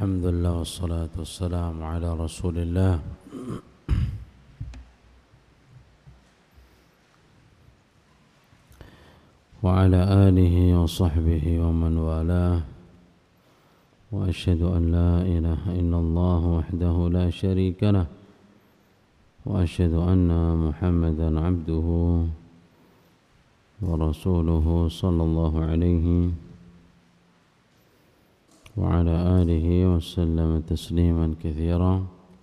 الحمد لله والصلاة والسلام على رسول الله وعلى آله وصحبه ومن والاه وأشهد أن لا إله إلا الله وحده لا شريك له وأشهد أن محمدا عبده ورسوله صلى الله عليه وعلى آله وسلم تسليما كثيرا.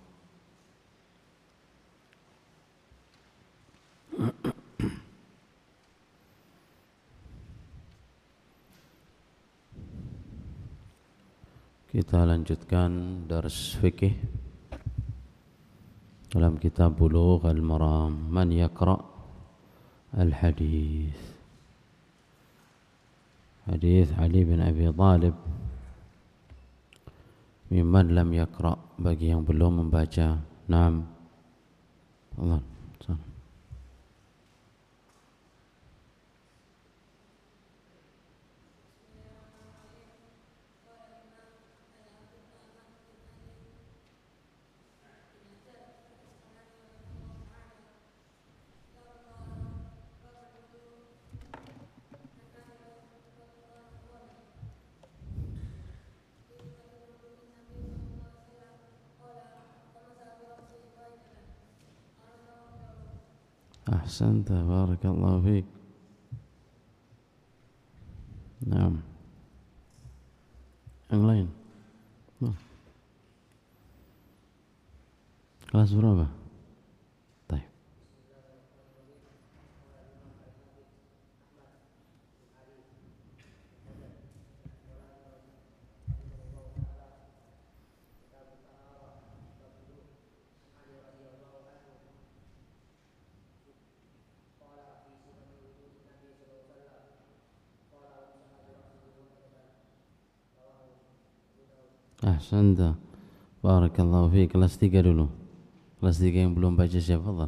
Kita lanjutkan dars fikih dalam kitab Bulughul Maram. Man yaqra al-hadis. Hadis Ali bin Abi Thalib. Mimman lam yaqra, bagi yang belum membaca. Naam. Allah. Ahsanta, barakallahu fiik. Naam. Yang lain. Kelas berapa? Baik. Ahsanta, barakallahu fiik. Kelas 3 dulu. Kelas 3 yang belum baca siapa? Allah.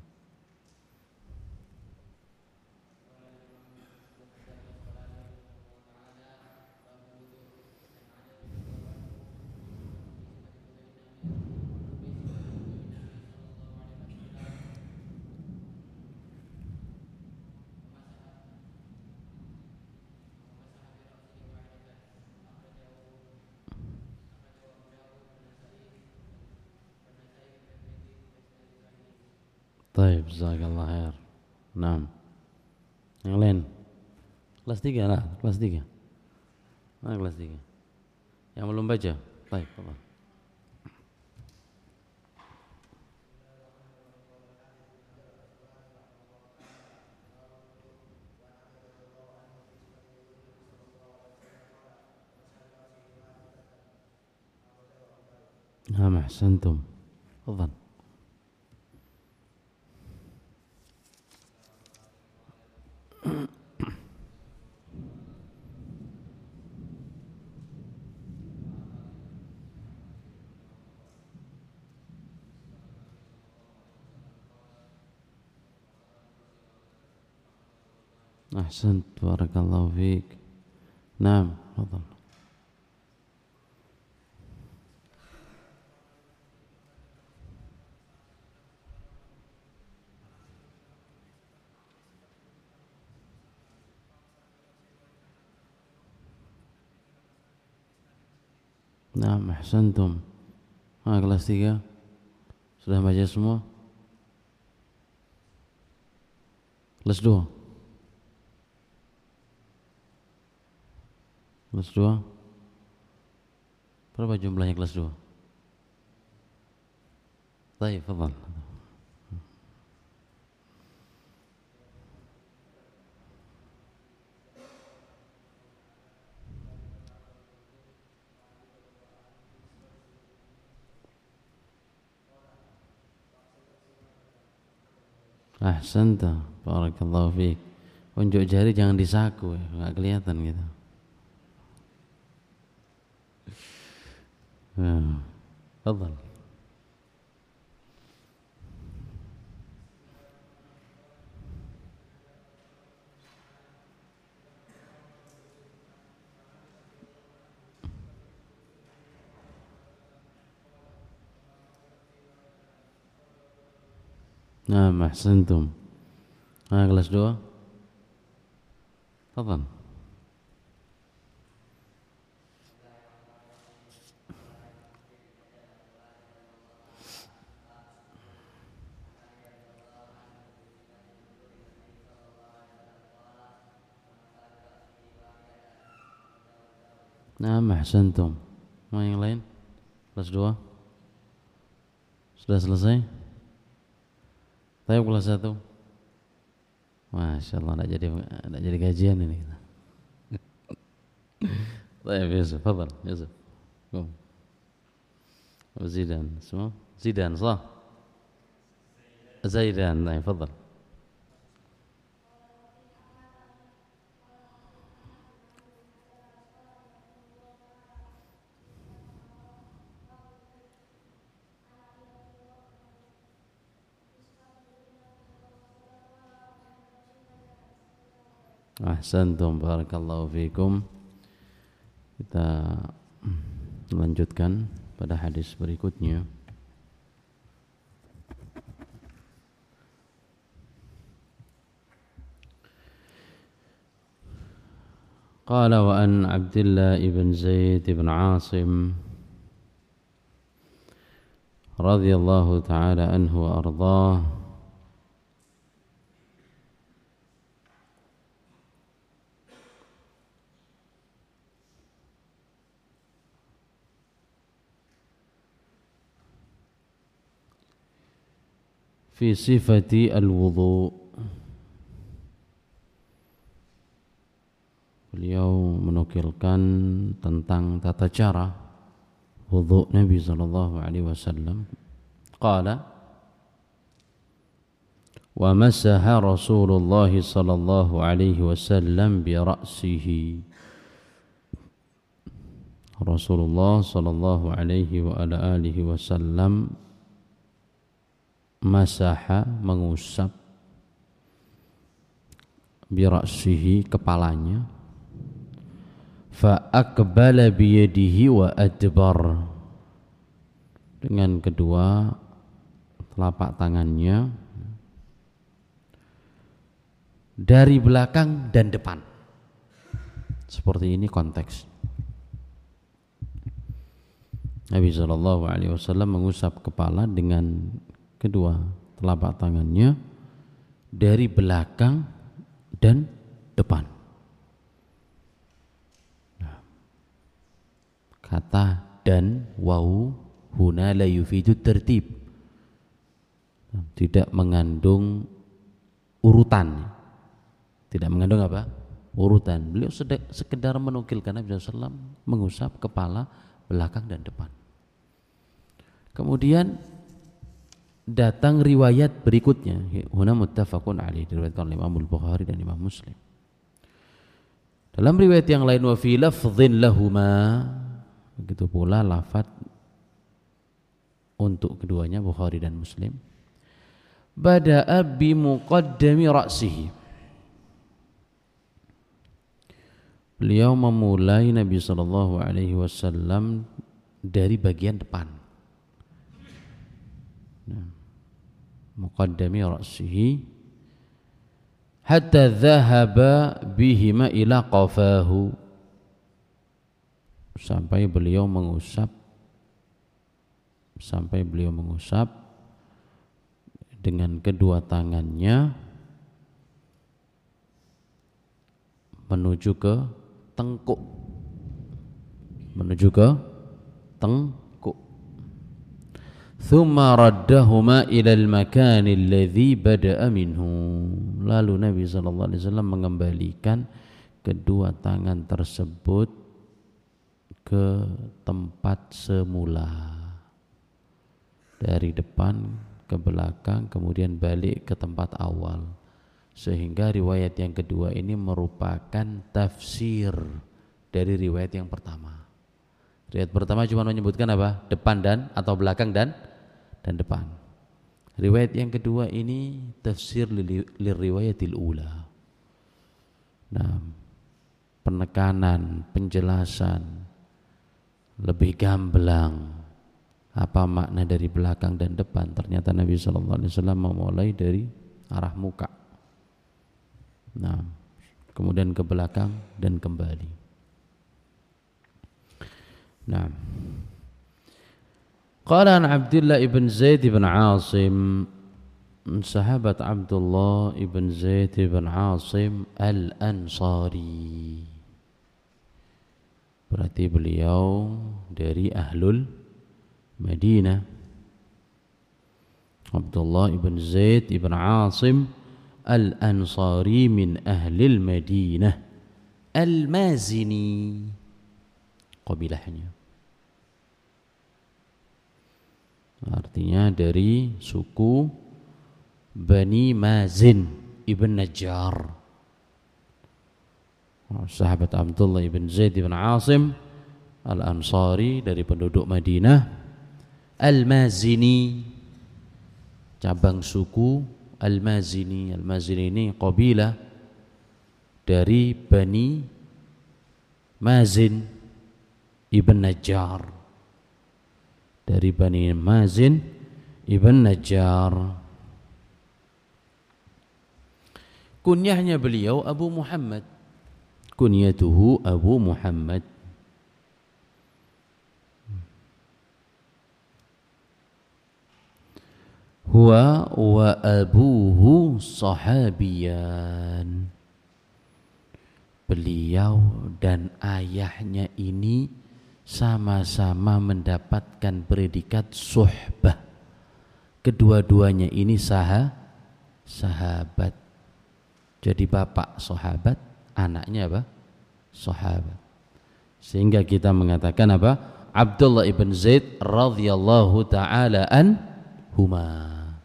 Baik, jazakallah khair. Naam. Yang lain. Kelas 3 lah, kelas 3. Mana kelas 3? Yang belum baca? Baik, Allah. Naam, ahsantum. Tafadhal. Ahsant, barakallahu fiik. Naam, tafadhal. Naam, ahsantum. Kelas 3 sudah baca semua? Kelas 2? Kelas 2? Berapa jumlahnya kelas 2? Baik, tafadhal. Ahsanta, barakallahu fiik. Unjuk jari jangan disaku ya, enggak kelihatan gitu. Tafadhal. Nah, ahsantum. Nah, kelas 2. Tafadhal. Nah, ahsantum. Mau yang lain? Kelas 2. Sudah selesai? Saya kelas 1. Masya Allah, tidak jadi kajian ini. Baik, Yusuf, fadal, Yusuf. Zidan, semua? Zidan, sah? Zaidan, baik, fadal. Ahsantum, barakallahu fikum. Kita lanjutkan pada hadis berikutnya. Qala wa an Abdullah ibn Zaid ibn Asim radhiyallahu ta'ala anhu wa ardhah fi sifati al-wudu. Beliau menukilkan tentang tata cara wudu Nabi sallallahu alaihi wasallam. Qala wa masaha Rasulullah sallallahu alaihi wasallam bi ra'sihi. Rasulullah sallallahu alaihi wa ala alihi wasallam masaha, mengusap, bi ra'sihi, kepalanya, fa aqbala bi yadihi wa adbar, dengan kedua telapak tangannya, dari belakang dan depan. Seperti ini konteks. Nabi sallallahu alaihi wasallam mengusap kepala dengan kedua telapak tangannya dari belakang dan depan. Nah, kata dan wau huna la yufidu tertib, tidak mengandung urutan. Tidak mengandung apa? Urutan. Beliau sekedar menukilkan Nabi SAW mengusap kepala, belakang dan depan. Kemudian datang riwayat berikutnya, huna muttafaqun alaih, diriwayatkan oleh Imam Al-Bukhari dan Imam Muslim. Dalam riwayat yang lain, wa fi lafdhin lahuma, begitu pula lafaz untuk keduanya Bukhari dan Muslim. Bada'a bi muqaddami ra'sihi. Beliau memulai Nabi sallallahu alaihi wasallam dari bagian depan. Muqaddami ra'sihi hatta dhahaba bihima ila qafahu, sampai beliau mengusap dengan kedua tangannya menuju ke tengkuk, thumma raddahuma ilal makani alladhi bada'a minhu. Lalu Nabi sallallahu alaihi wasallam mengembalikan kedua tangan tersebut ke tempat semula, dari depan ke belakang, kemudian balik ke tempat awal. Sehingga riwayat yang kedua ini merupakan tafsir dari riwayat yang pertama. Riwayat pertama cuma menyebutkan apa? Depan dan atau belakang dan depan. Riwayat yang kedua ini tafsir liriwayatil ula. Nah, penekanan, penjelasan lebih gamblang Apa makna dari belakang dan depan? Ternyata Nabi SAW memulai dari arah muka. Nah, kemudian ke belakang dan kembali. Nah, qala an Abdullah ibn Zaid ibn Asim, sahabat Abdullah ibn Zaid ibn Asim al-Ansari. Berarti beliau dari ahlul Madinah. Abdullah ibn Zaid ibn Asim al-Ansari min ahlil Madinah al-Mazini, qabilahnya. Artinya dari suku Bani Mazin ibn Najjar. Sahabat Abdullah ibn Zaid ibn Asim al-Ansari dari penduduk Madinah, al-Mazini, cabang suku al-Mazini. Al-Mazini ini qabilah dari Bani Mazin ibn Najjar, dari Bani Mazin ibn Najjar. Kunyahnya beliau Abu Muhammad, kunyatuhu Abu Muhammad. Huwa wa abuhu sahabiyan. Beliau dan ayahnya ini sama-sama mendapatkan predikat suhbah. Kedua-duanya ini sahabat. Jadi bapak sahabat, anaknya apa? Sahabat. Sehingga kita mengatakan apa? Abdullah ibn Zaid radhiyallahu taala anhuma.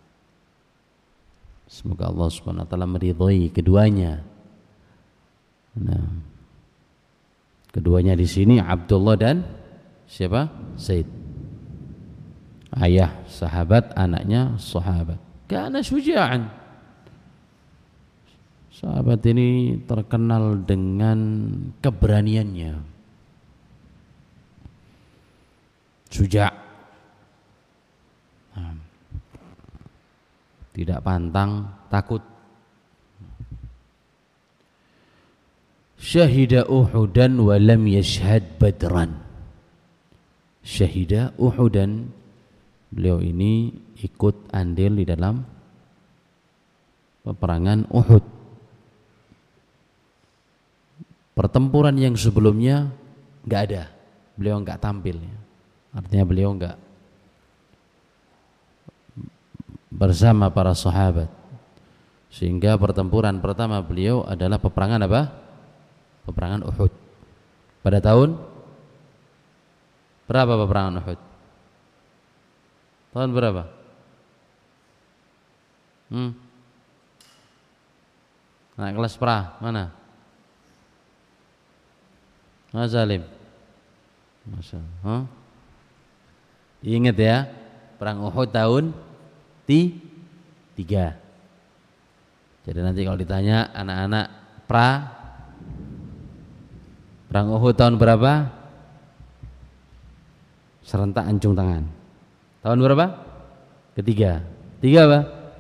Semoga Allah Subhanahu wa taala meridhai keduanya. Nah, keduanya di sini Abdullah dan siapa? Zaid. Ayah sahabat, anaknya sahabat. Kana syuja'an. Sahabat ini terkenal dengan keberaniannya. Syuja'. Nah, tidak pantang, takut. Syahida Uhudan wa lam yashhad Badran. Syahida Uhudan, beliau ini ikut andil di dalam peperangan Uhud. Pertempuran yang sebelumnya enggak ada, beliau enggak tampil. Artinya beliau enggak bersama para sahabat. Sehingga pertempuran pertama beliau adalah peperangan apa? Peperangan Uhud. Pada tahun berapa peperangan Uhud? Tahun berapa? Nah, kelas pra mana? Mas Salim. Masyaallah. Ingat ya, perang Uhud tahun 3. Jadi nanti kalau ditanya anak-anak perang Uhud tahun berapa? Serentak ancung tangan. Tahun berapa? Ketiga. 3 apa?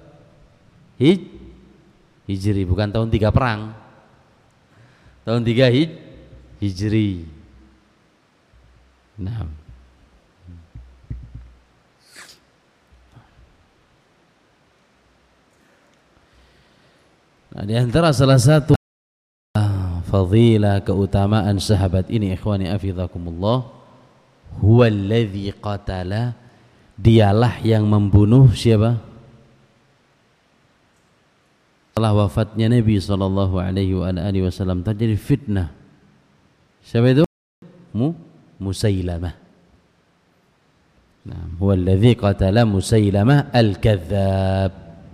Hijri, bukan tahun 3 perang. Tahun 3 Hijri. Nah, di antara salah satu fadilah keutamaan sahabat ini, ikhwani afizakumullah, huwa alladzi qatala, dialah yang membunuh siapa? Setelah wafatnya Nabi SAW terjadi fitnah. Siapa itu? Musailamah. Nah, huwa alladzi qatala Musailamah al-kadzdzab.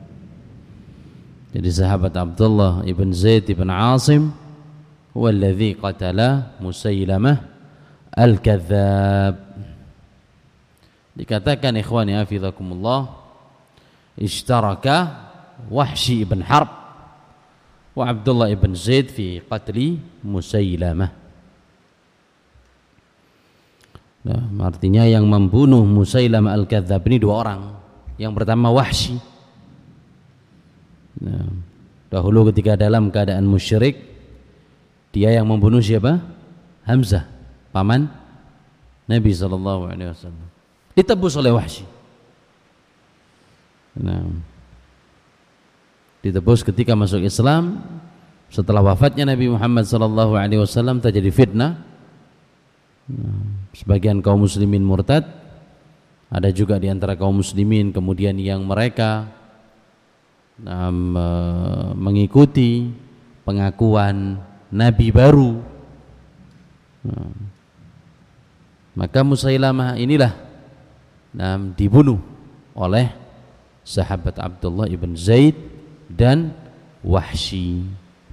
Jadi sahabat Abdullah ibn Zaid ibn Asim huwa alladzi qatala Musailamah al-kadzdzab. Dikatakan ikhwani hafizakumullah, ishtaraka Wahsy ibn Harb wa Abdullah ibn Zaid fi qatli Musailamah. Nah, artinya yang membunuh Musailamah Al-Kadzdzab ini dua orang. Yang pertama Wahsy. Nah, dahulu ketika dalam keadaan musyrik, dia yang membunuh siapa? Hamzah, paman Nabi SAW. Ditebus oleh Wahsy. Nah, ditebus ketika masuk Islam. Setelah wafatnya Nabi Muhammad SAW terjadi fitnah. Sebagian kaum muslimin murtad, ada juga di antara kaum muslimin kemudian yang mereka mengikuti pengakuan nabi baru. Maka Musailamah inilah dibunuh oleh sahabat Abdullah ibn Zaid dan Wahsy.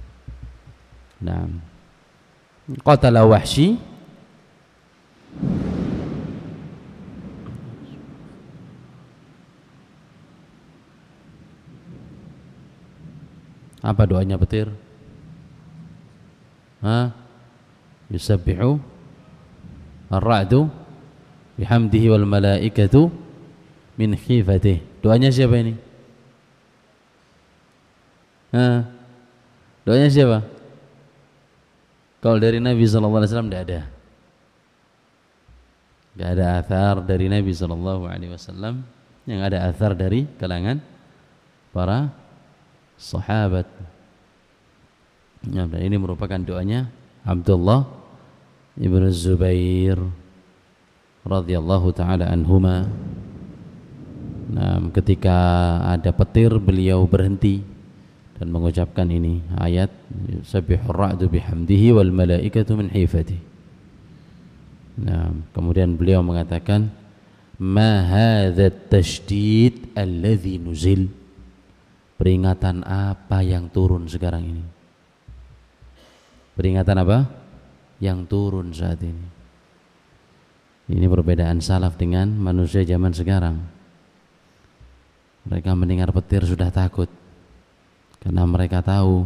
Qatala Wahsy apa doanya petir? Yusabbihu ar-ra'du bihamdihi wal malaikatu min khifatihi. Doanya siapa ini? Doanya siapa? Kalau dari Nabi sallallahu alaihi wasallam tidak ada. Tidak ada athar dari Nabi sallallahu alaihi wasallam. Yang ada athar dari kalangan para sahabat. Dan ini merupakan doanya Abdullah ibn Zubair radhiyallahu taala anhuma. Ketika ada petir, beliau berhenti dan mengucapkan ini ayat Sabbihur ra'du bihamdihi wal malaikatu min khifatihi. Kemudian beliau mengatakan ma hadzat tasydid alladzi nuzil. Peringatan apa yang turun sekarang ini? Peringatan apa yang turun saat ini? Ini perbedaan salaf dengan manusia zaman sekarang. Mereka mendengar petir sudah takut karena mereka tahu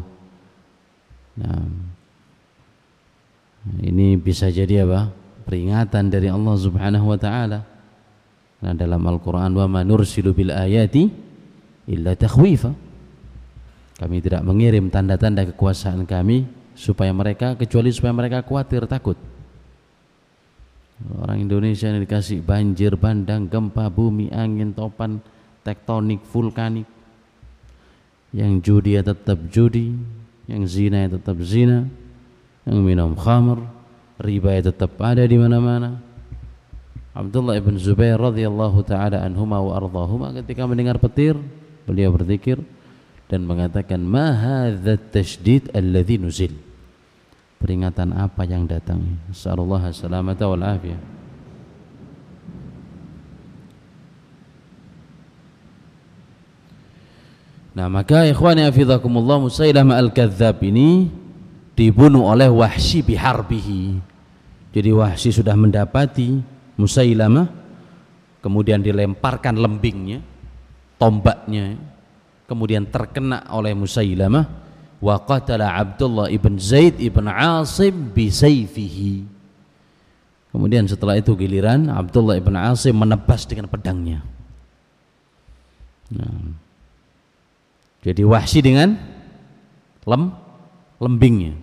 ini bisa jadi apa? Peringatan dari Allah Subhanahu wa taala. Nah, dalam Al-Qur'an wa ma nursilu bil ayati illa takhwifa. Kami tidak mengirim tanda-tanda kekuasaan kami kecuali supaya mereka khawatir, takut. Orang Indonesia ini dikasih banjir bandang, gempa bumi, angin topan, tektonik, vulkanik. Yang judi ya tetap judi, yang zina ya tetap zina, yang minum khamr, riba ya tetap ada di mana-mana. Abdullah ibn Zubair radhiyallahu taala anhuma wa ardhahuma ketika mendengar petir, beliau berzikir dan mengatakan ma hadzat tasydid alladzi nuzil. Peringatan apa yang datang? Nasallallahu salamata wal afiyah. Nah, maka ikhwani hafizakumullah, Musailamah Al-Kadzdzab ini dibunuh oleh Wahsy biharbihi. Jadi Wahsy sudah mendapati Musailamah, kemudian dilemparkan lembingnya, tombaknya, kemudian terkena oleh Musailamah, wa qatala Abdullah ibn Zaid ibn Asim bisayfihi. Kemudian setelah itu giliran Abdullah ibn Asim menebas dengan pedangnya. Jadi Wahsy dengan lembingnya,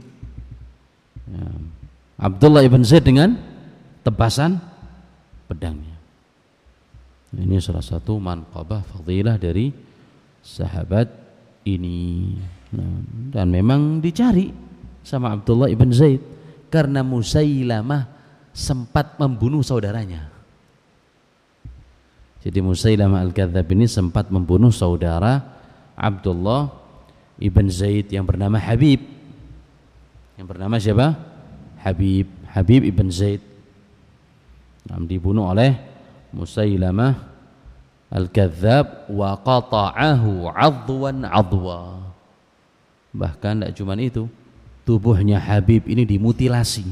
Abdullah ibn Zaid dengan tebasan pedangnya. Ini salah satu manqabah fadilah dari sahabat ini. Dan memang dicari sama Abdullah ibn Zaid karena Musailamah sempat membunuh saudaranya. Jadi Musailamah Al-Kadzdzab ini sempat membunuh saudara Abdullah ibn Zaid yang bernama Habib. Yang bernama siapa? Habib ibn Zaid. Dibunuh oleh Musailamah Al-Kadzdzab wa qata'ahu 'adwan 'adwa. Bahkan tidak cuma itu, tubuhnya Habib ini dimutilasi.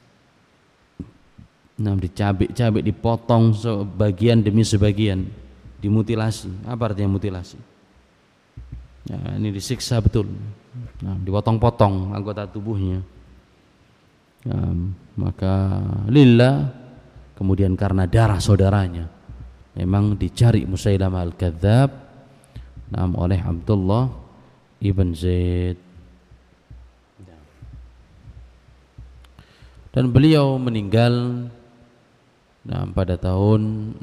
Dicabik-cabik, dipotong sebagian demi sebagian, dimutilasi. Apa artinya mutilasi? Ya, ini disiksa betul. Dipotong-potong anggota tubuhnya. Maka lillah kemudian karena darah saudaranya memang dicari Musailamah al-Kadzdzab oleh Abdullah ibn Zaid. Dan beliau meninggal pada tahun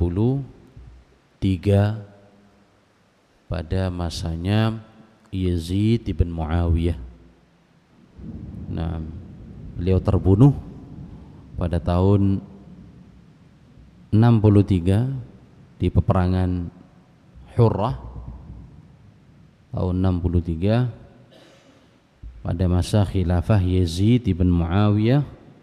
63 pada masanya Yazid ibn Muawiyah. Beliau terbunuh pada tahun 63 di peperangan Hurrah tahun 63 pada masa khilafah Yazid ibn Muawiyah.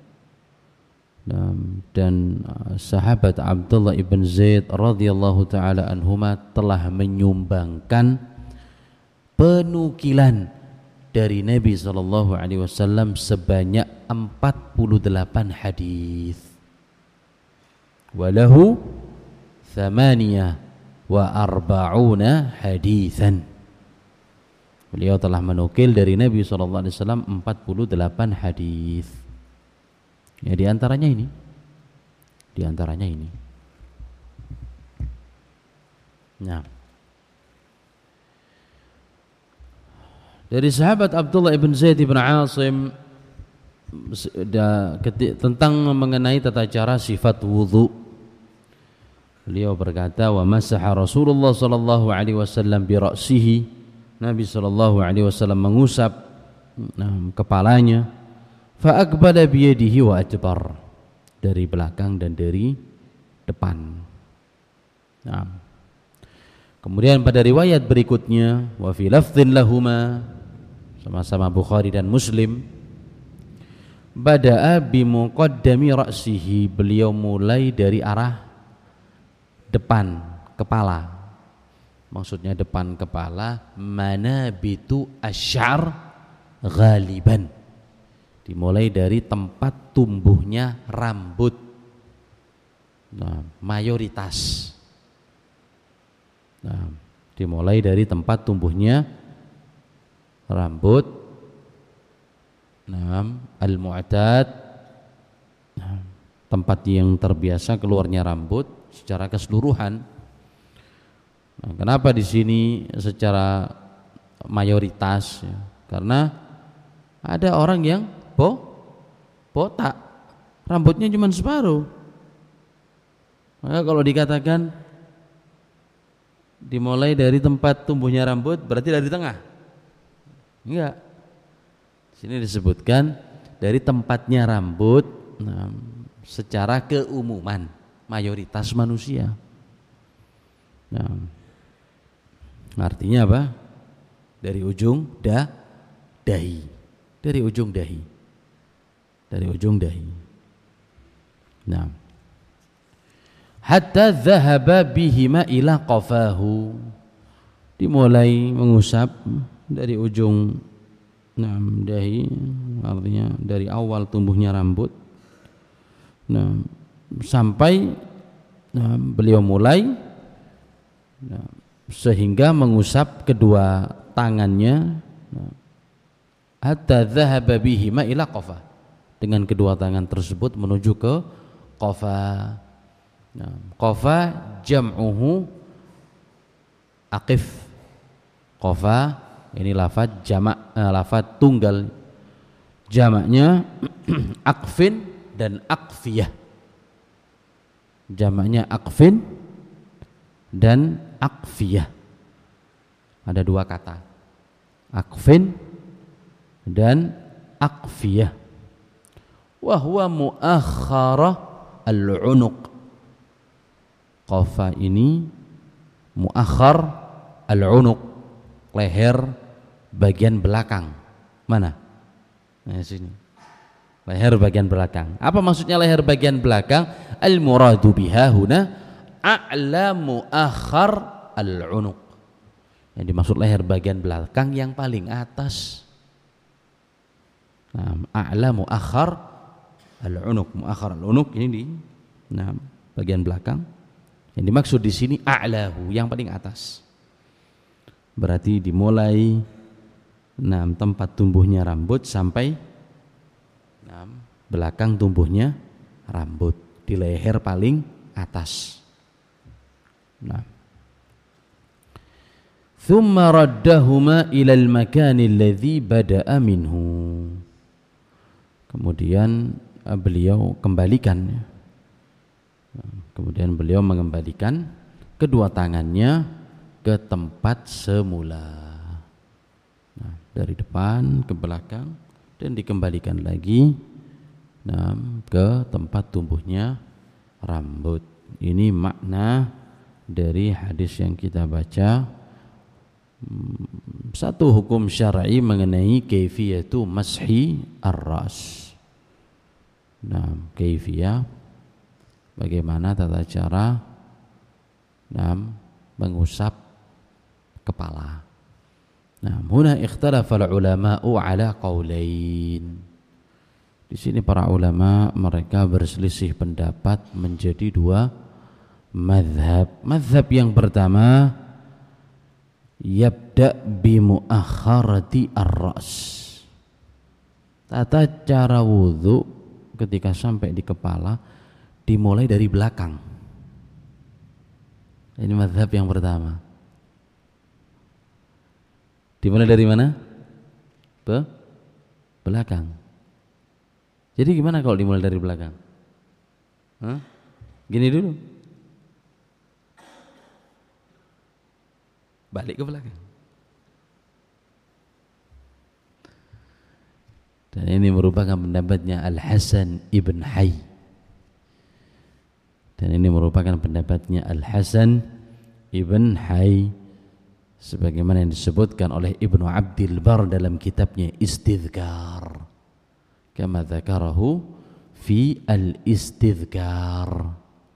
Dan sahabat Abdullah ibn Zaid radhiyallahu taala anhuma telah menyumbangkan penukilan dari Nabi sallallahu alaihi wasallam sebanyak 48 hadis. Walahu 48 hadisan. Beliau telah menukil dari Nabi sallallahu alaihi wasallam 48 hadis. Ya, di antaranya ini. Nah, dari sahabat Abdullah ibn Zaid ibn Asim tentang mengenai tata cara sifat wudu, beliau berkata, wa masaha Rasulullah sallallahu alaihi wasallam bi ra'sihi. Nabi sallallahu alaihi wasallam mengusap kepalanya. Fa aqbala bi yadihi wa adbar, dari belakang dan dari depan. Kemudian pada riwayat berikutnya, wa fi lafdhin lahuma, sama-sama Bukhari dan Muslim, bada'a bi muqaddami ra'sihi, beliau mulai dari arah depan kepala. Maksudnya depan kepala, manabitu asy'ar ghaliban, dimulai dari tempat tumbuhnya rambut. Mayoritas. Dimulai dari tempat tumbuhnya rambut. Al-mu'tad, tempat yang terbiasa keluarnya rambut secara keseluruhan. Kenapa di sini secara mayoritas? Ya, karena ada orang yang botak, rambutnya cuma separuh. Maka kalau dikatakan dimulai dari tempat tumbuhnya rambut, berarti dari tengah? Enggak. Sini disebutkan dari tempatnya rambut, secara keumuman mayoritas manusia. Artinya apa? Dari ujung dahi. Dari ujung dahi. Hatta dhahaba bihima ila qafahu, dimulai mengusap dari ujung dahi, artinya dari awal tumbuhnya rambut, sampai beliau mulai sehingga mengusap kedua tangannya, hatta dhahaba bihima ila qafa, dengan kedua tangan tersebut menuju ke qafa. Qafa jam'uhu aqif. Qafa ini lafaz jamak, lafaz tunggal, jamaknya aqfin dan aqfiyah. Jamaknya aqfin dan aqfiyah. Ada dua kata, aqfin dan aqfiyah. Wa huwa muakhara al-unuq. Qafa ini muakhar al-unuq, leher bagian belakang. Mana? Nah, sini. Leher bagian belakang. Apa maksudnya leher bagian belakang? Al-muradu biha huna a'la muakhar al-unuq. Yang dimaksud leher bagian belakang yang paling atas. A'la muakhar al-unuq. Muakhar al-unuq ini di bagian belakang. Yang dimaksud di sini a'lahu, yang paling atas. Berarti dimulai tempat tumbuhnya rambut sampai belakang tumbuhnya rambut. di leher paling atas. Nah, thumma raddahuma ilal makani alladhi bada'a minhu. Kemudian beliau kembalikan. Kemudian beliau mengembalikan kedua tangannya ke tempat semula. Nah, dari depan ke belakang dan dikembalikan lagi ke tempat tumbuhnya rambut. Ini makna dari hadis yang kita baca. Satu hukum syar'i mengenai kaifiyatu mashi ar-ras. Nah, kaifiyah bagaimana tata cara mengusap kepala. Nah, huna ikhtalafa al-ulama'u ala qaulain. Di sini para ulama mereka berselisih pendapat menjadi dua mazhab. Mazhab yang pertama, yabda bi muakharati ar-ra's. Tata cara wudu ketika sampai di kepala dimulai dari belakang. Ini mazhab yang pertama. Dimulai dari mana? Belakang. Jadi gimana kalau dimulai dari belakang? Gini dulu. Balik ke belakang. Dan ini merupakan pendapatnya Al-Hasan ibn Hayy. Dan ini merupakan pendapatnya Al-Hasan ibn Hayy, sebagaimana yang disebutkan oleh Ibnu Abdil Bar dalam kitabnya Istidhkar, kama dzakarahu fi al-Istidhkar.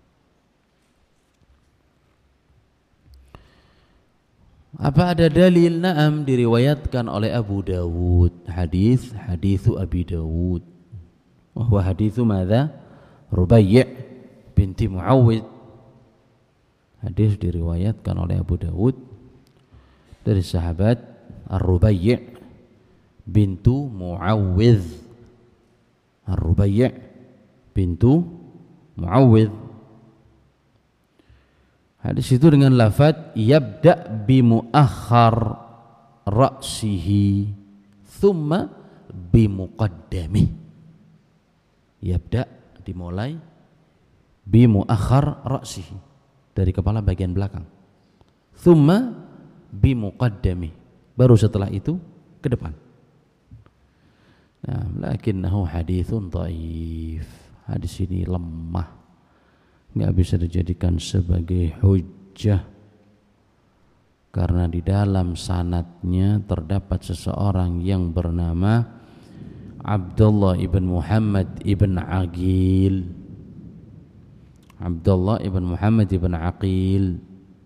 Apa ada dalil? Naam, diriwayatkan oleh Abu Dawud, hadithu Abi Dawud, wa huwa hadithu madza? Rubai' binti Muawwidh. Hadis diriwayatkan oleh Abu Dawud dari sahabat Ar-Rubai' bintu Muawwidh. Ar-Rubai' bintu Muawwidh. Hadis itu dengan lafaz yabda bi muakhar ra'sihi thumma bi muqaddamih. Yabda dimulai bi muakhar ra'sihi, dari kepala bagian belakang. Thumma bi muqaddamih, baru setelah itu ke depan. Nah, lakinnahu haditsun dhaif. Hadis ini lemah, enggak bisa dijadikan sebagai hujjah karena di dalam sanadnya terdapat seseorang yang bernama Abdullah ibn Muhammad ibn Aqil. Abdullah ibn Muhammad ibn Aqil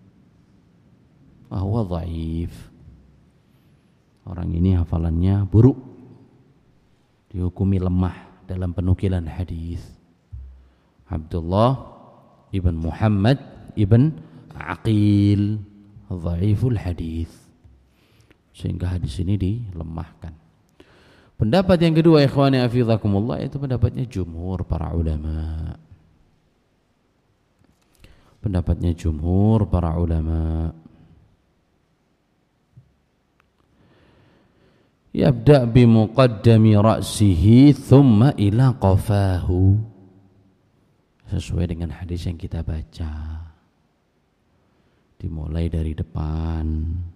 huwa dhaif. Orang ini hafalannya buruk, dihukumi lemah dalam penukilan hadis. Abdullah ibn Muhammad ibn Aqil dhaiful hadis, sehingga hadis ini dilemahkan. Pendapat yang kedua, ikhwani hafizakumullah, itu pendapatnya jumhur para ulama. Pendapatnya jumhur para ulama. Yabda bi muqaddami ra'sihi thumma ila qafahu, sesuai dengan hadis yang kita baca. Dimulai dari depan,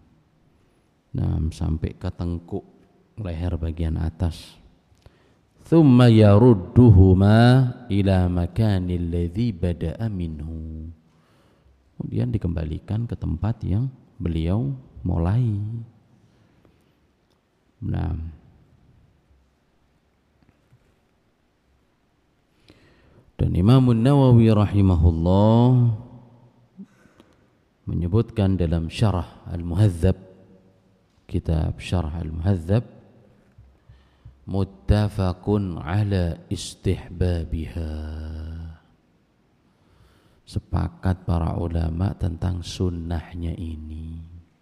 sampai ke tengkuk leher bagian atas. Thumma yarudduhuma ila makanil ladzi bada'a minhu. Kemudian dikembalikan ke tempat yang beliau mulai. Dan Imam Nawawi rahimahullah menyebutkan dalam Syarah Al-Muhadzab, kitab Syarah Al-Muhadzab, muttafaqun ala istihbabiha. Sepakat para ulama tentang sunnahnya ini.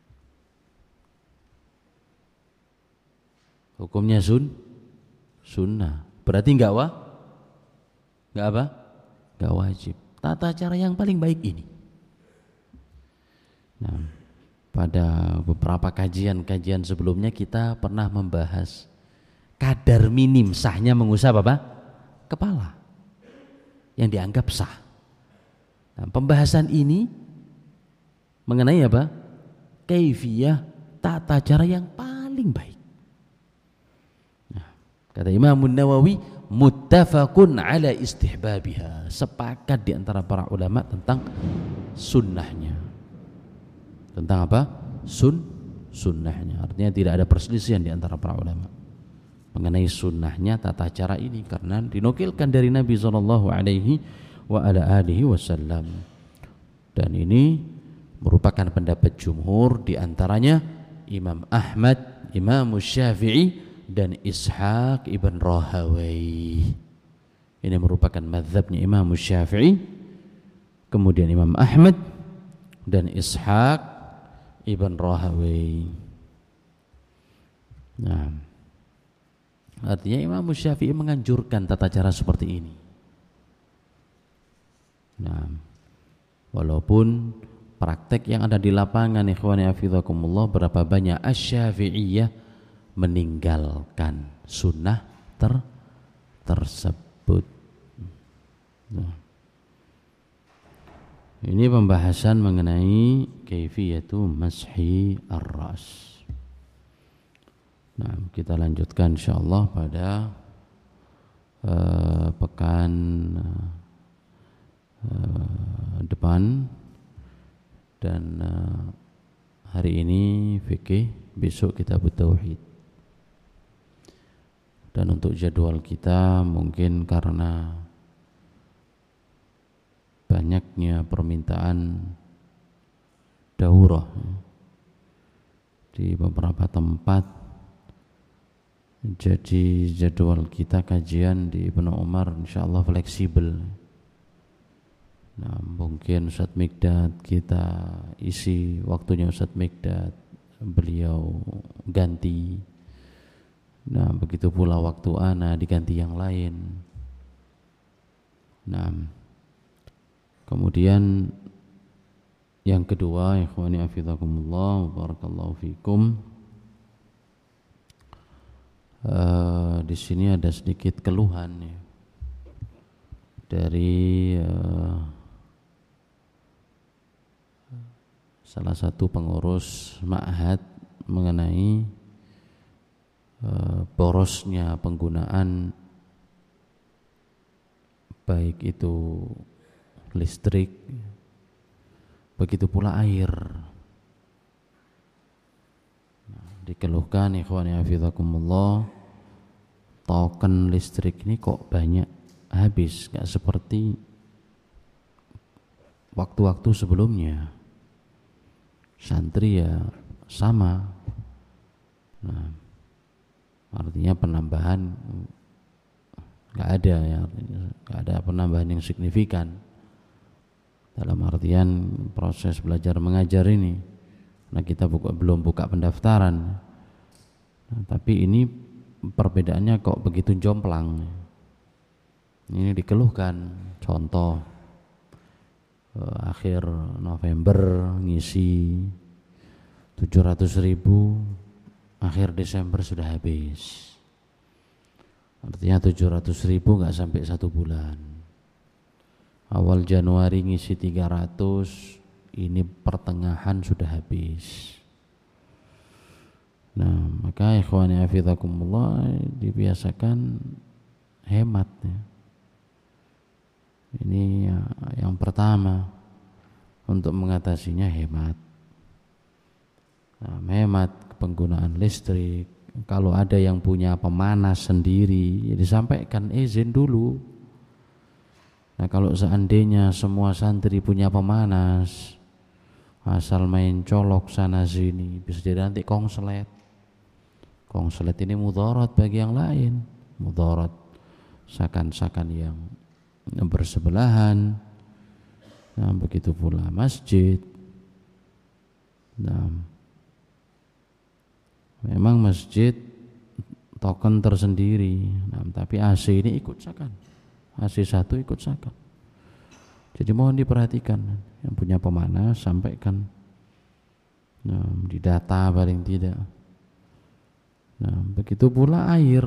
Hukumnya sunnah. Berarti enggak apa? Gak wajib. Tata cara yang paling baik ini. Nah, pada beberapa kajian sebelumnya kita pernah membahas kadar minim sahnya mengusap apa? Kepala yang dianggap sah. Nah, pembahasan ini mengenai apa? Kaifiyah tata cara yang paling baik. Nah, kata Imam Nawawi, muttafaqun ala istihbabiha. Sepakat di antara para ulama tentang sunnahnya. Tentang apa? Sunnahnya. Artinya tidak ada perselisihan di antara para ulama mengenai sunnahnya tata cara ini, karena dinukilkan dari Nabi sallallahu alaihi wa ala alihi wasallam. Dan ini merupakan pendapat jumhur, di antaranya Imam Ahmad, Imam Syafi'i dan Ishaq ibn Rahawai. Ini merupakan mazhabnya Imam Syafi'i, kemudian Imam Ahmad dan Ishaq ibn Rahawai. Nah, artinya Imam Syafi'i menganjurkan tata cara seperti ini. Nah, walaupun praktek yang ada di lapangan, ikhwani hafizakumullah, berapa banyak asy-Syafi'iyah meninggalkan sunnah tersebut. Nah, ini pembahasan mengenai kaifiyatu mashi ar-ras. Nah, kita lanjutkan insyaallah pada pekan depan. Dan hari ini fikih, besok kita tauhid. Dan untuk jadwal kita mungkin karena banyaknya permintaan daurah di beberapa tempat, jadi jadwal kita kajian di Ibnu Umar insyaallah fleksibel. Nah, mungkin Ustadz Mikdad kita isi waktunya Ustadz Mikdad, beliau ganti. Nah, begitu pula waktu ana diganti yang lain. Nah, kemudian yang kedua, ikhwani hafizakumullah, barakallahu fikum. Di sini ada sedikit keluhan ya, dari salah satu pengurus ma'had mengenai borosnya penggunaan baik itu listrik, begitu pula air. Nah, dikeluhkan ikhwani hafizakumullah, token listrik ini kok banyak habis, gak seperti waktu-waktu sebelumnya. Santri ya sama. Nah, artinya penambahan gak ada ya, gak ada penambahan yang signifikan dalam artian proses belajar mengajar ini. Nah, kita belum buka pendaftaran. Nah, tapi ini perbedaannya kok begitu jomplang. Ini dikeluhkan. Contoh, akhir November ngisi 700.000, akhir Desember sudah habis. Artinya 700.000 gak sampai 1 bulan. Awal Januari ngisi 300, ini pertengahan sudah habis. Nah, maka ikhwani hafizakumullah dibiasakan hemat ya. Ini yang pertama, untuk mengatasinya hemat. Nah, hemat penggunaan listrik. Kalau ada yang punya pemanas sendiri, ya disampaikan izin dulu. Nah, kalau seandainya semua santri punya pemanas, asal main colok sana sini, bisa jadi nanti kongslet. Kongslet ini mudarat bagi yang lain, mudarat sakan-sakan yang bersebelahan. Nah, begitu pula masjid. Nah, memang masjid token tersendiri. Nah, tapi AC ini ikut sakan, AC 1 ikut sakan. Jadi mohon diperhatikan, yang punya pemanas sampaikan, nah, didata paling tidak. Nah, begitu pula air.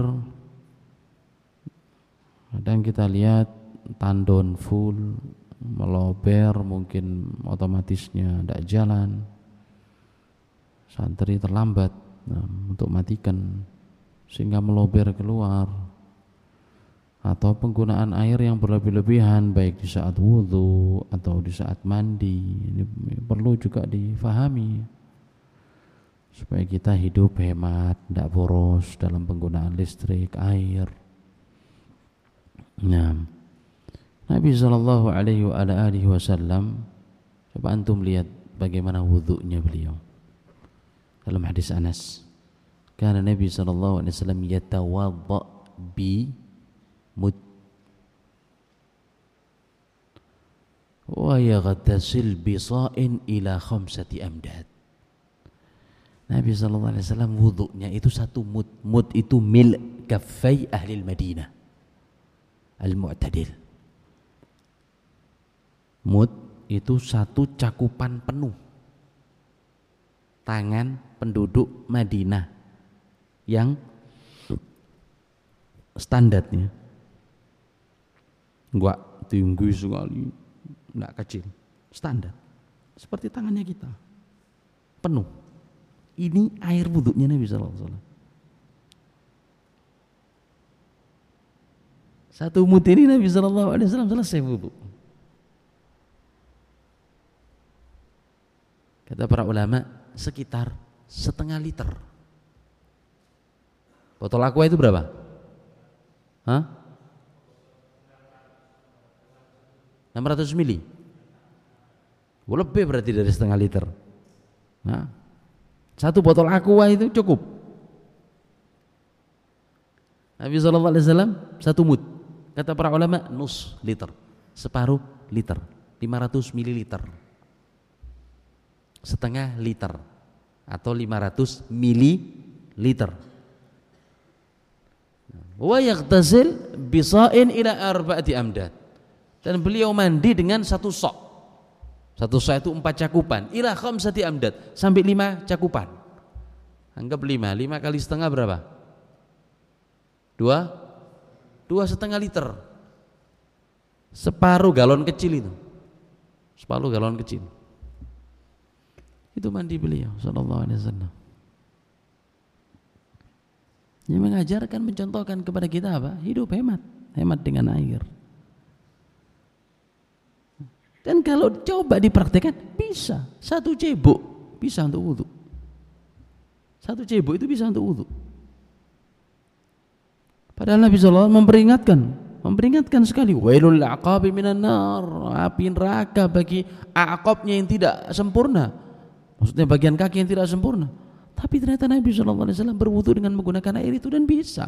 Kadang kita lihat tandon full, melober, mungkin otomatisnya tidak jalan, santri terlambat untuk matikan sehingga melober keluar, atau penggunaan air yang berlebih-lebihan baik di saat wudhu atau di saat mandi. Ini perlu juga difahami supaya kita hidup hemat, tidak boros dalam penggunaan listrik, air. Nah, Nabi SAW, coba antum lihat bagaimana wudhunya beliau. Dalam hadis Anas, karena Nabi SAW yatawadda bi mud wa yaghtasil bi sa'in ila 5 amdad. Nabi SAW wudhunya itu 1 mud. Mud itu mil kaffai ahli Madinah al-mu'tadil. Mud itu 1 cakupan penuh tangan penduduk Madinah yang standarnya, enggak tinggi sekali, enggak kecil, standar seperti tangannya kita, penuh. Ini air wudhunya Nabi SAW. 1 mud ini Nabi SAW selesai wudhu. Kata para ulama sekitar setengah liter. Botol aqua itu berapa? Hah? 600 mili. Lebih berarti dari setengah liter. Nah, 1 botol aqua itu cukup. Nabi SAW 1 mud. Kata para ulama nus liter, separuh liter, 500 mililiter, setengah liter atau 500 mililiter. Wa yaghtasil bisa'in ila 4 amdad. Dan beliau mandi dengan 1 sok. 1 sok itu 4 cakupan, ila 5 amdad, sampai 5 cakupan. Anggap 5 kali setengah berapa? 2,5 liter. Separuh galon kecil itu. Separuh galon kecil. Itu mandi beliau sallallahu alaihi wasallam. Yang mengajarkan, mencontohkan kepada kita apa? Hidup hemat, hemat dengan air. Dan kalau coba dipraktekkan bisa. 1 cebok bisa untuk wudhu. 1 cebok itu bisa untuk wudhu. Padahal Nabi SAW memperingatkan sekali, wailul aqabi minan nar, api neraka bagi aqabnya yang tidak sempurna, maksudnya bagian kaki yang tidak sempurna. Tapi ternyata Nabi SAW berwudu dengan menggunakan air itu dan bisa.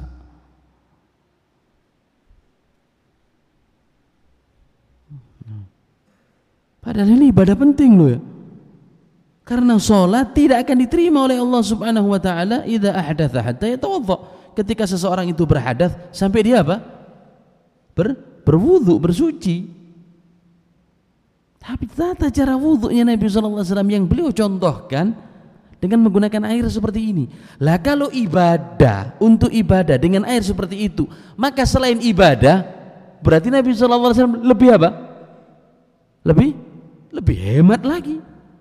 Padahal ini ibadah penting loh ya. Karena sholat tidak akan diterima oleh Allah Subhanahu wa taala idza ahdatsa hatta yatawadda. Ketika seseorang itu berhadas sampai dia apa? Berwudu, bersuci. Tapi tata cara wudunya Nabi SAW yang beliau contohkan dengan menggunakan air seperti ini. Lah kalau ibadah, untuk ibadah dengan air seperti itu, maka selain ibadah berarti Nabi SAW lebih apa? Lebih hemat lagi.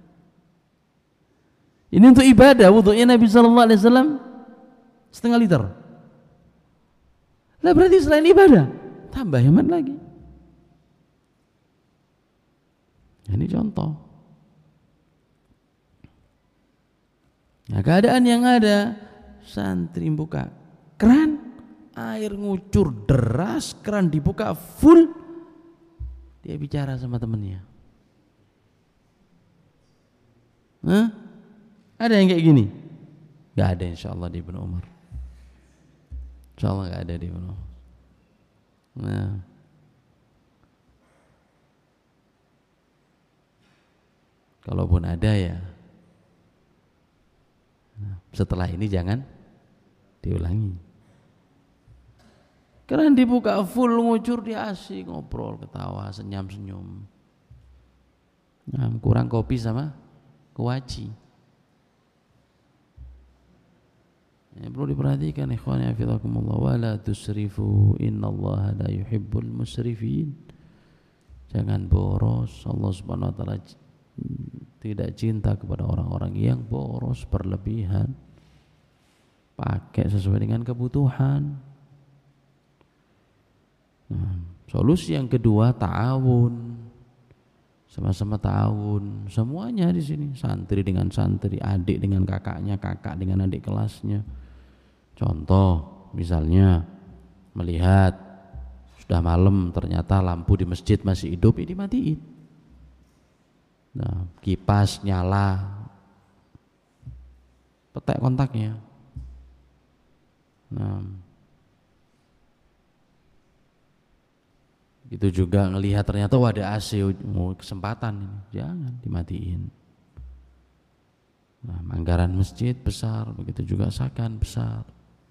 Ini untuk ibadah, wudunya Nabi SAW setengah liter. Lah berarti selain ibadah tambah hemat lagi. Ini contoh. Nah, keadaan yang ada, santri buka keran, air ngucur deras, keran dibuka full, dia bicara sama temennya. Ada yang kayak gini? Gak ada insyaallah di Ibnu Umar. InsyaAllah gak ada di Ibnu Umar. Nah, kalaupun ada ya, setelah ini jangan diulangi. Karena dibuka full ngucur, dia asik ngobrol, ketawa, senyum-senyum. Nah, kurang kopi sama kuaci. Ya, perlu diperhatikan ikhwani hafizakumullah, wala tusrifu innallaha la yuhibbul musrifin. Jangan boros. Allah Subhanahu wa taala tidak cinta kepada orang-orang yang boros berlebihan. Pakai sesuai dengan kebutuhan. Nah, solusi yang kedua ta'awun. Sama-sama ta'awun, semuanya di sini, santri dengan santri, adik dengan kakaknya, kakak dengan adik kelasnya. Contoh, misalnya melihat sudah malam ternyata lampu di masjid masih hidup, ini matiin. Nah, kipas nyala, petek kontaknya. Nah, itu juga ngelihat ternyata ada AC, mau kesempatan ini, jangan dimatiin. Nah, anggaran masjid besar, begitu juga sakan besar.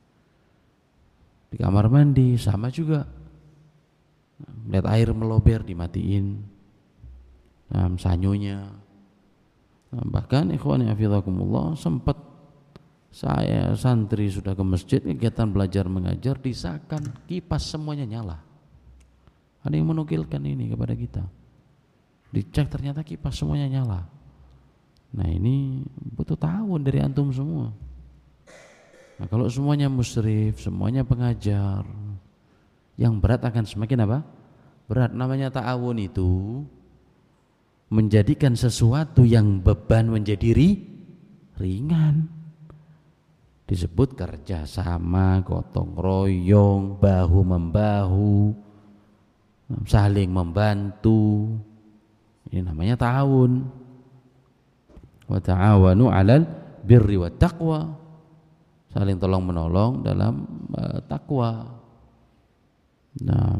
Di kamar mandi sama juga. Lihat air melober dimatiin. Nah, sanyonya. Nah, bahkan ikhwani hafizakumullah, sempat saya santri sudah ke masjid kegiatan belajar mengajar, disakan kipas semuanya nyala. Ada yang menukilkan ini kepada kita. Dicek ternyata kipas semuanya nyala. Nah, ini butuh tahun dari antum semua. Nah, kalau semuanya musyrif, semuanya pengajar, yang berat akan semakin apa? Berat. Namanya ta'awun itu menjadikan sesuatu yang beban menjadi ringan. Disebut kerja sama, gotong royong, bahu membahu, saling membantu. Ini namanya ta'awun. Wa ta'awanu 'alal birri wat taqwa. Saling tolong menolong dalam takwa. Nah,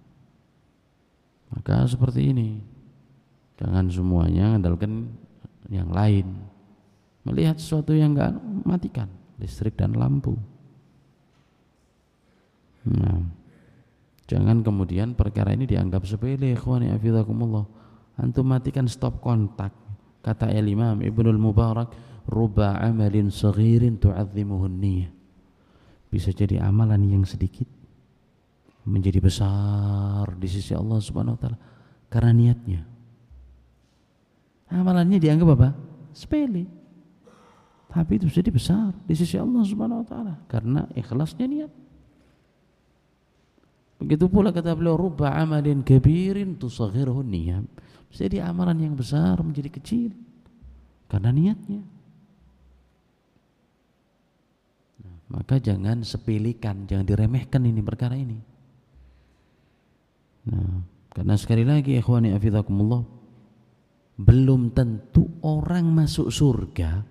maka seperti ini. Jangan semuanya andalkan yang lain. Melihat sesuatu yang enggak, matikan listrik dan lampu. Nah, jangan kemudian perkara ini dianggap sepele, ikhwani hafizakumullah. Antum matikan stop kontak. Kata Imam Ibnul Mubarak, ruba amalin saghirin tu'azzimuhun niyah. Bisa jadi amalan yang sedikit menjadi besar di sisi Allah Subhanahu wa taala karena niatnya. Amalannya dianggap apa? Sepele. Tapi itu jadi besar di sisi Allah Subhanahu wa taala karena ikhlasnya niat. Begitu pula kata beliau, ruba amalin kabirin tusaghirhun niyah. Jadi amalan yang besar menjadi kecil karena niatnya. Nah, maka jangan sepelekan, jangan diremehkan ini perkara ini. Nah, karena sekali lagi ikhwani hafizakumullah, belum tentu orang masuk surga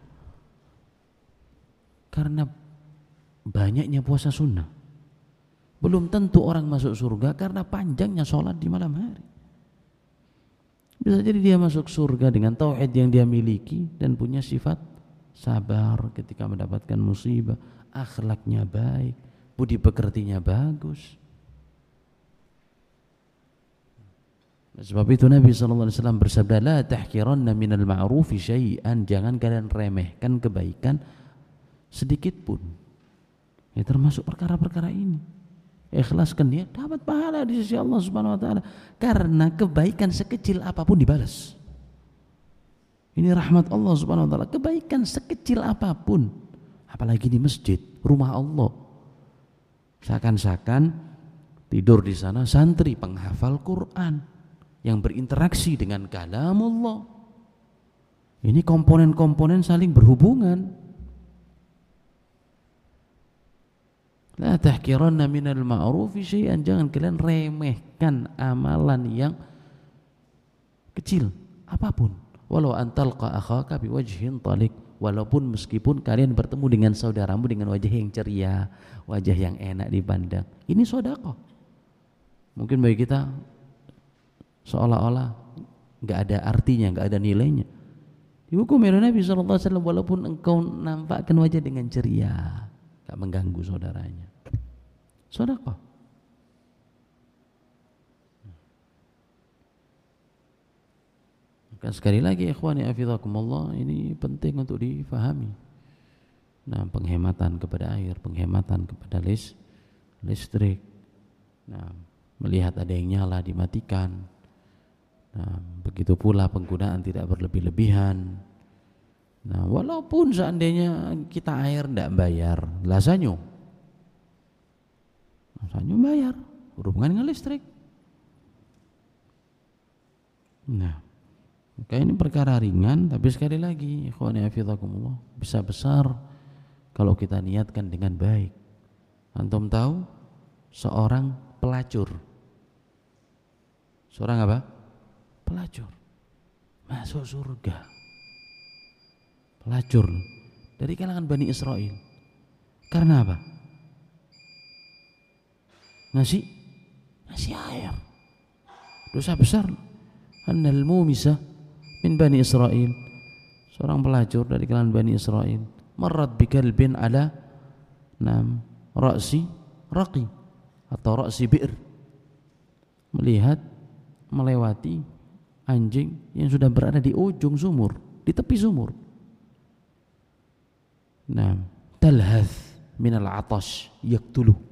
karena banyaknya puasa sunnah. Belum tentu orang masuk surga karena panjangnya sholat di malam hari. Bisa jadi dia masuk surga dengan tauhid yang dia miliki dan punya sifat sabar ketika mendapatkan musibah, akhlaknya baik, budi pekertinya bagus. Sebab itu Nabi SAW bersabda, la tahkiranna minal ma'rufi syai'an, jangan kalian remehkan kebaikan sedikit pun. Ya, termasuk perkara-perkara ini. Ikhlaskan dia, dapat pahala di sisi Allah Subhanahu wa taala karena kebaikan sekecil apapun dibalas. Ini rahmat Allah Subhanahu wa taala, kebaikan sekecil apapun, apalagi di masjid, rumah Allah. Seakan-akan tidur di sana santri penghafal Quran yang berinteraksi dengan kalamullah. Ini komponen-komponen saling berhubungan. La tahkiranna minal ma'rufi syai'an, jangan kalian remehkan amalan yang kecil apapun. Walau antalqa akhaka biwajhin talik, walaupun meskipun kalian bertemu dengan saudaramu dengan wajah yang ceria, wajah yang enak dipandang. Ini sedekah. Mungkin bagi kita seolah-olah enggak ada artinya, enggak ada nilainya. Dihukum oleh Nabi SAW, walaupun engkau nampakkan wajah dengan ceria, enggak mengganggu saudaranya. Sedekah. Sekali lagi ikhwani hafizakumullah, ini penting untuk difahami. Nah, penghematan kepada air, penghematan kepada listrik. Nah, melihat ada yang nyala dimatikan. Nah, begitu pula penggunaan tidak berlebih-lebihan. Nah, walaupun seandainya kita air tidak bayar, lasanyo bayar, berhubungan dengan listrik. Nah, maka ini perkara ringan, tapi sekali lagi ikhwani hafizakumullah, bisa besar kalau kita niatkan dengan baik. Antum tahu seorang pelacur. Seorang apa? Pelacur. Masuk surga. Pelacur dari kalangan Bani Israel. Karena apa? Ngasih air. Dosa besar. Annal mumisa min Bani Israel. Seorang pelacur dari kalangan Bani Israel. Marrat bikalbin ala ra'si raqi atau ra'si bi'r. Melihat, melewati anjing yang sudah berada di ujung sumur, di tepi sumur. Talhath minal atash yaktuluh.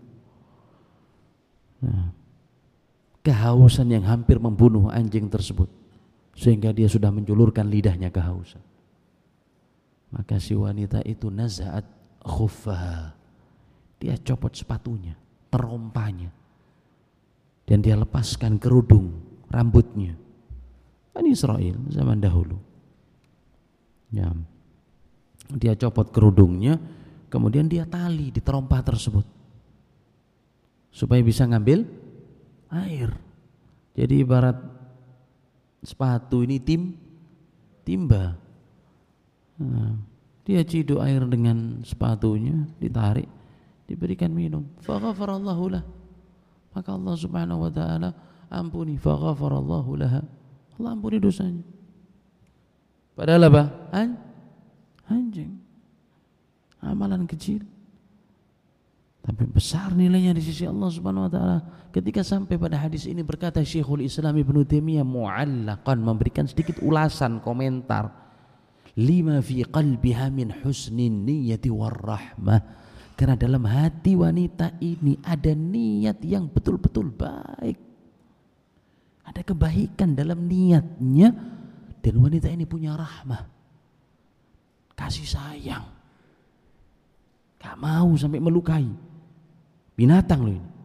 Kehausan yang hampir membunuh anjing tersebut, sehingga dia sudah menjulurkan lidahnya kehausan. Maka si wanita itu naza'at khuffaha, dia copot sepatunya, terompanya, dan dia lepaskan kerudung rambutnya. Bani Israel zaman dahulu. Ya. Dia copot kerudungnya, kemudian dia tali di terompah tersebut supaya bisa ngambil air. Jadi ibarat sepatu ini timba. Nah, dia ciduk air dengan sepatunya, ditarik, diberikan minum. Faghafarallahu lah. Maka Allah Subhanahu wa taala ampuni, faghafarallahu laha. Allah ampuni dosanya. Padahal apa? Anjing. Amalan kecil, tapi besar nilainya di sisi Allah Subhanahu wa taala. Ketika sampai pada hadis ini, berkata Syekhul Islam Ibnu Taimiyah mu'allaqan, memberikan sedikit ulasan komentar, lima fi qalbiha min husnin niyyati warahmah, karena dalam hati wanita ini ada niat yang betul-betul baik, ada kebaikan dalam niatnya, dan wanita ini punya rahmah, kasih sayang, gak mau sampai melukai binatang loh ini.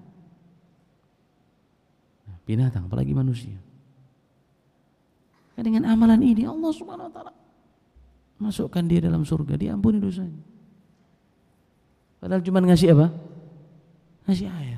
Binatang, apalagi manusia. Dengan amalan ini Allah Subhanahu wa taala masukkan dia dalam surga, diampuni dosanya. Padahal cuma ngasih apa? Ngasih air.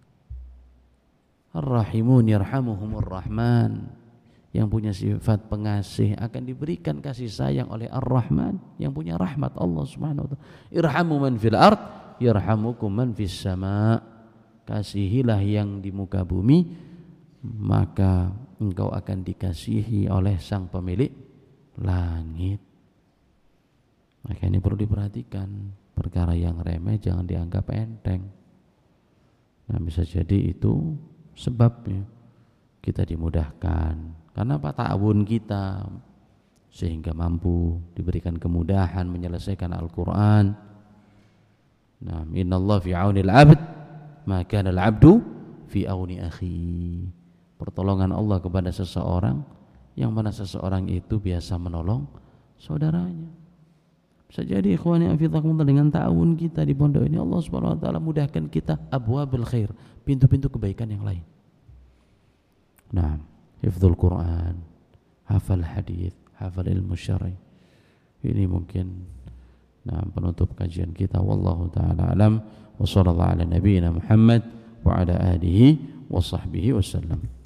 Ar-rahimun yarhamuhumur rahman. Yang punya sifat pengasih akan diberikan kasih sayang oleh Ar-Rahman, yang punya rahmat Allah Subhanahu wa taala. Irhamu man fil ard yarhamukum man fis sama. Kasihilah yang di muka bumi, maka engkau akan dikasihi oleh sang pemilik langit. Maka ini perlu diperhatikan, perkara yang remeh jangan dianggap enteng. Nah, bisa jadi itu sebabnya kita dimudahkan. Karena apa? Ta'awun kita, sehingga mampu diberikan kemudahan menyelesaikan Al-Quran. Nah, innallaha fi aunil abd ma kana al-abdu fi auni akhi. Pertolongan Allah kepada seseorang, yang mana seseorang itu biasa menolong saudaranya. Bisa jadi ikhwani hafizakumullah, dengan ta'awun kita di pondok ini Allah Subhanahu wa taala mudahkan kita abwabul khair, pintu-pintu kebaikan yang lain. Nah, hifdzul Quran, hafal hadis, hafal ilmu syar'i. Ini mungkin penutup kajian kita. Wallahu taala alam, wa sallallahu ala nabiyyina Muhammad wa ala alihi wa sahbihi wasallam.